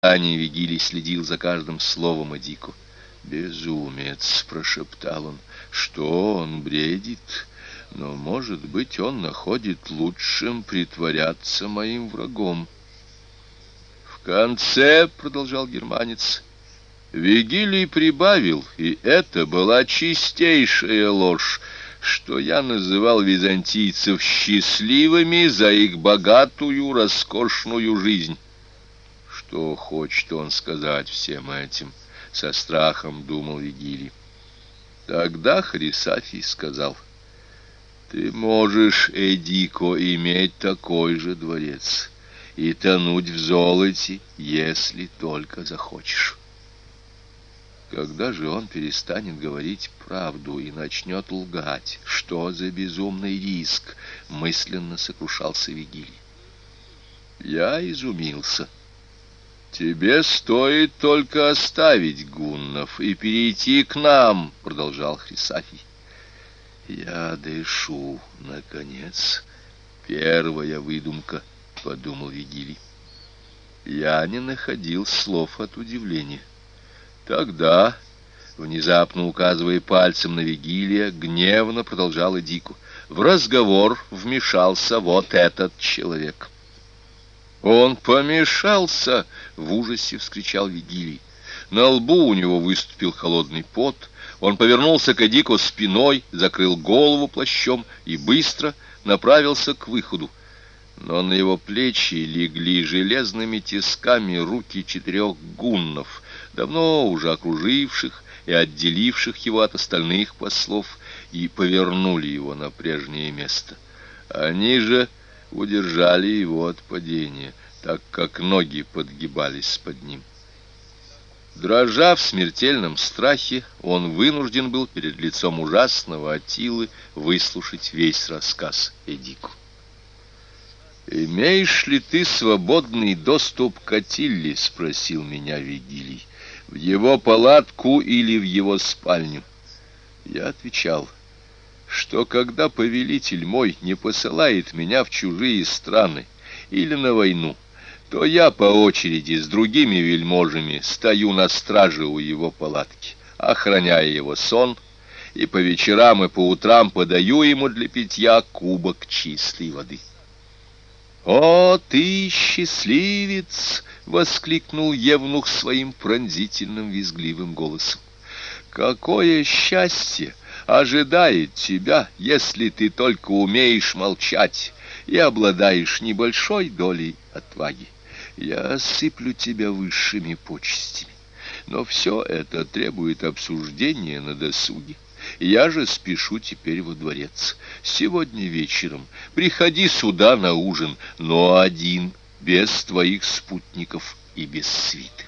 ожидании Вигилий следил за каждым словом Эдику. «Безумец!» — прошептал он. «Что он бредит? Но, может быть, он находит лучшим притворяться моим врагом». «В конце, — продолжал германец, — Вигилий прибавил, и это была чистейшая ложь, что я называл византийцев счастливыми за их богатую, роскошную жизнь». Что хочет он сказать всем этим? Со страхом думал Вигилий. Тогда Хрисафий сказал: «Ты можешь, Эдико, иметь такой же дворец и тонуть в золоте, если только захочешь». Когда же он перестанет говорить правду и начнет лгать? Что за безумный риск? Мысленно сокрушался Вигилий. Я изумился. «Тебе стоит только оставить гуннов и перейти к нам», — продолжал Хрисафий. «Я дышу, наконец. Первая выдумка», — подумал Вигилий. Я не находил слов от удивления. Тогда, внезапно указывая пальцем на Вигилия, гневно продолжал Эдику: в разговор вмешался вот этот человек. «Он помешался!» — в ужасе вскричал Вигилий. На лбу у него выступил холодный пот. Он повернулся к Эдику спиной, закрыл голову плащом и быстро направился к выходу. Но на его плечи легли железными тисками руки 4 гуннов, давно уже окруживших и отделивших его от остальных послов, и повернули его на прежнее место. Они же удержали его от падения, так как ноги подгибались под ним. Дрожа в смертельном страхе, он вынужден был перед лицом ужасного Аттилы выслушать весь рассказ Эдику. «Имеешь ли ты свободный доступ к Аттилле?» — спросил меня Вигилий. «В его палатку или в его спальню?» Я отвечал, что когда повелитель мой не посылает меня в чужие страны или на войну, то я по очереди с другими вельможами стою на страже у его палатки, охраняя его сон, и по вечерам и по утрам подаю ему для питья кубок чистой воды. «О, ты счастливец!» — воскликнул евнух своим пронзительным визгливым голосом. «Какое счастье ожидает тебя, если ты только умеешь молчать и обладаешь небольшой долей отваги. Я осыплю тебя высшими почестями, но все это требует обсуждения на досуге. Я же спешу теперь во дворец. Сегодня вечером приходи сюда на ужин, но один, без твоих спутников и без свиты».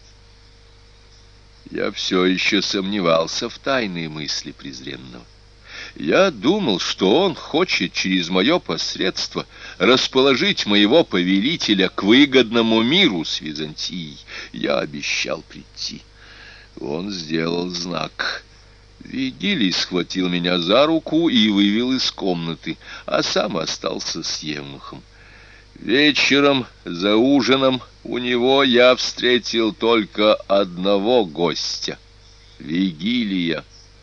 Я все еще сомневался в тайные мысли презренного. Я думал, что он хочет через мое посредство расположить моего повелителя к выгодному миру с Византией. Я обещал прийти. Он сделал знак. Вигилий схватил меня за руку и вывел из комнаты, а сам остался с евнухом. Вечером за ужином у него я встретил только одного гостя — Вигилия.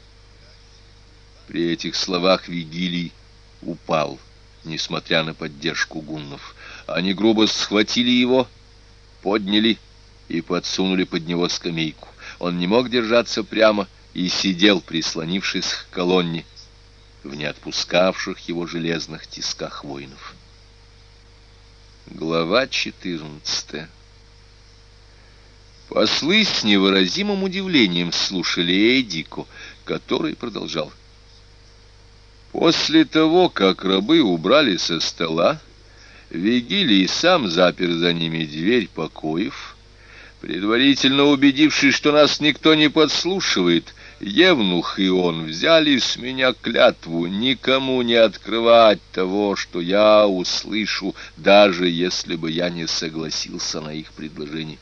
При этих словах Вигилий упал, несмотря на поддержку гуннов. Они грубо схватили его, подняли и подсунули под него скамейку. Он не мог держаться прямо и сидел, прислонившись к колонне, в неотпускавших его железных тисках воинов. Глава 14. Послы с невыразимым удивлением слушали Эдику, который продолжал: «После того, как рабы убрали со стола, Вигилий сам запер за ними дверь покоев. Предварительно убедившись, что нас никто не подслушивает, евнух и он взяли с меня клятву никому не открывать того, что я услышу, даже если бы я не согласился на их предложение.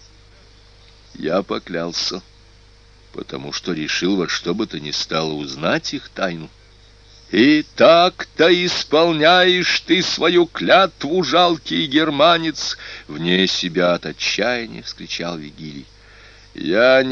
Я поклялся, потому что решил во что бы то ни стало узнать их тайну. И так-то исполняешь ты свою клятву, жалкий германец, — вне себя от отчаяния вскричал Вигилий. Я